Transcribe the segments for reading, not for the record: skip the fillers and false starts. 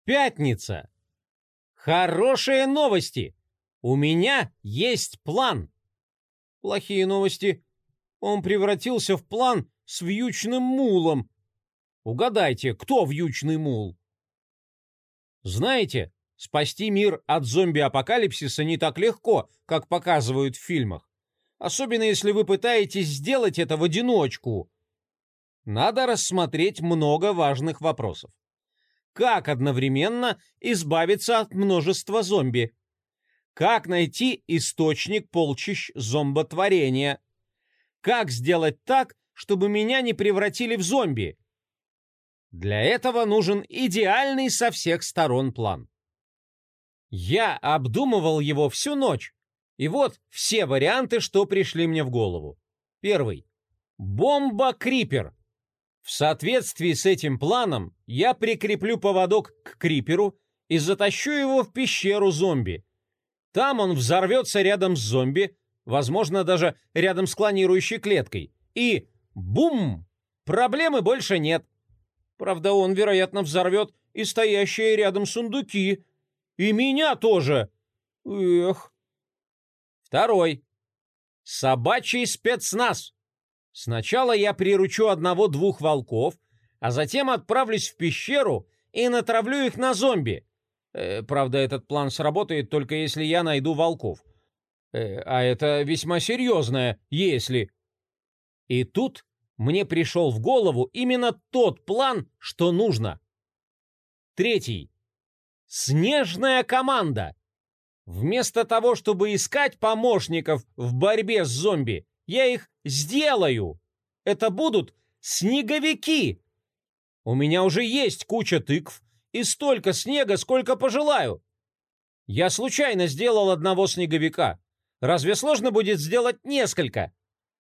Пятница. Хорошие новости. У меня есть план. Плохие новости. Он превратился в план с вьючным мулом. Угадайте, кто вьючный мул? Знаете, спасти мир от зомби-апокалипсиса не так легко, как показывают в фильмах. Особенно если вы пытаетесь сделать это в одиночку. Надо рассмотреть много важных вопросов. Как одновременно избавиться от множества зомби? Как найти источник полчищ зомботворения? Как сделать так, чтобы меня не превратили в зомби? Для этого нужен идеальный со всех сторон план. Я обдумывал его всю ночь, и вот все варианты, что пришли мне в голову. Первый. Бомба-крипер. В соответствии с этим планом я прикреплю поводок к криперу и затащу его в пещеру зомби. Там он взорвется рядом с зомби, возможно, даже рядом с клонирующей клеткой. И бум! Проблемы больше нет. Правда, он, вероятно, взорвет и стоящие рядом сундуки. И меня тоже. Эх. Второй. Собачий спецназ. Сначала я приручу одного-двух волков, а затем отправлюсь в пещеру и натравлю их на зомби. Правда, этот план сработает только если я найду волков. А это весьма серьезное «если». И тут мне пришел в голову именно тот план, что нужно. Третий. Снежная команда. Вместо того, чтобы искать помощников в борьбе с зомби, я их сделаю. Это будут снеговики. У меня уже есть куча тыкв и столько снега, сколько пожелаю. Я случайно сделал одного снеговика. Разве сложно будет сделать несколько?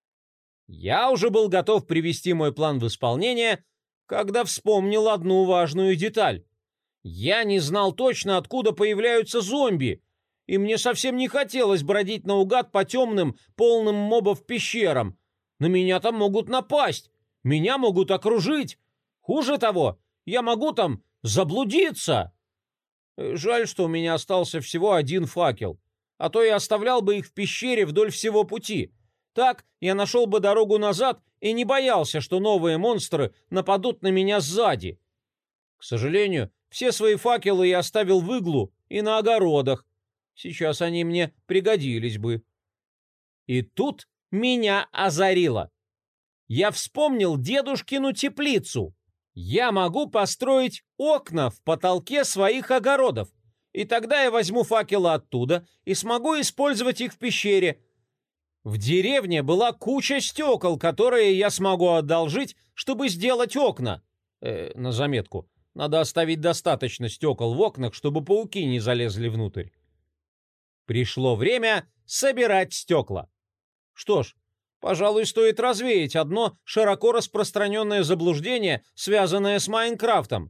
Я уже был готов привести мой план в исполнение, когда вспомнил одну важную деталь. Я не знал точно, откуда появляются зомби, и мне совсем не хотелось бродить наугад по темным, полным мобов пещерам. На меня там могут напасть, меня могут окружить. Хуже того, я могу там заблудиться. Жаль, что у меня остался всего один факел, а то я оставлял бы их в пещере вдоль всего пути. Так я нашел бы дорогу назад и не боялся, что новые монстры нападут на меня сзади. К сожалению, все свои факелы я оставил в иглу и на огородах. Сейчас они мне пригодились бы. И тут меня озарило. Я вспомнил дедушкину теплицу. Я могу построить окна в потолке своих огородов, и тогда я возьму факелы оттуда и смогу использовать их в пещере. В деревне была куча стекол, которые я смогу одолжить, чтобы сделать окна. На заметку, надо оставить достаточно стекол в окнах, чтобы пауки не залезли внутрь. Пришло время собирать стекла. Что ж, пожалуй, стоит развеять одно широко распространенное заблуждение, связанное с Майнкрафтом.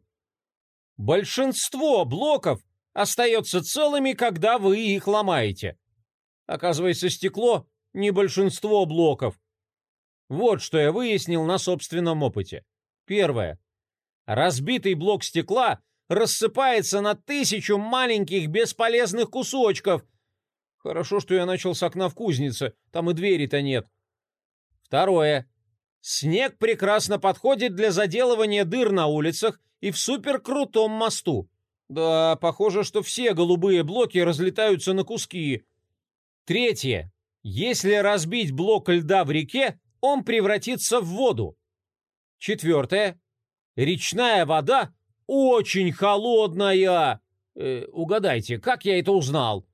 Большинство блоков остается целыми, когда вы их ломаете. Оказывается, стекло — не большинство блоков. Вот что я выяснил на собственном опыте. Первое. Разбитый блок стекла рассыпается на 1000 маленьких бесполезных кусочков. Хорошо, что я начал с окна в кузнице, там и двери-то нет. Второе. Снег прекрасно подходит для заделывания дыр на улицах и в суперкрутом мосту. Да, похоже, что все голубые блоки разлетаются на куски. Третье. Если разбить блок льда в реке, он превратится в воду. Четвертое. Речная вода очень холодная. Угадайте, как я это узнал?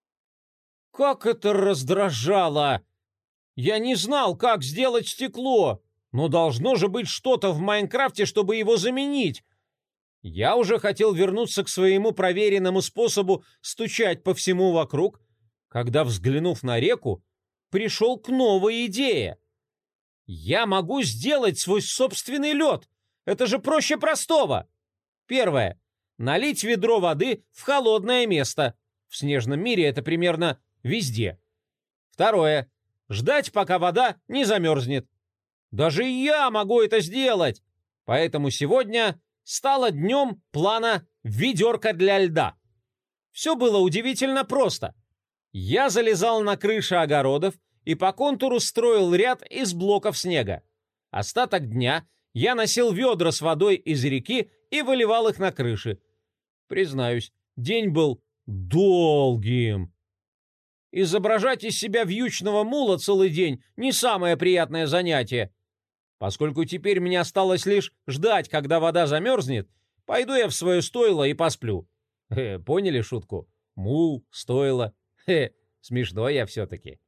Как это раздражало! Я не знал, как сделать стекло, но должно же быть что-то в Майнкрафте, чтобы его заменить. Я уже хотел вернуться к своему проверенному способу стучать по всему вокруг, когда, взглянув на реку, пришел к новой идее. Я могу сделать свой собственный лед. Это же проще простого. Первое. Налить ведро воды в холодное место. В снежном мире это примерно везде. Второе. Ждать, пока вода не замерзнет. Даже я могу это сделать. Поэтому сегодня стало днем плана ведерко для льда. Все было удивительно просто. Я залезал на крыши огородов и по контуру строил ряд из блоков снега. Остаток дня я носил ведра с водой из реки и выливал их на крыши. Признаюсь, день был долгим. Изображать из себя вьючного мула целый день не самое приятное занятие. Поскольку теперь мне осталось лишь ждать, когда вода замерзнет, пойду я в свое стойло и посплю. Поняли шутку? Мул, стойло. Смешно я все-таки.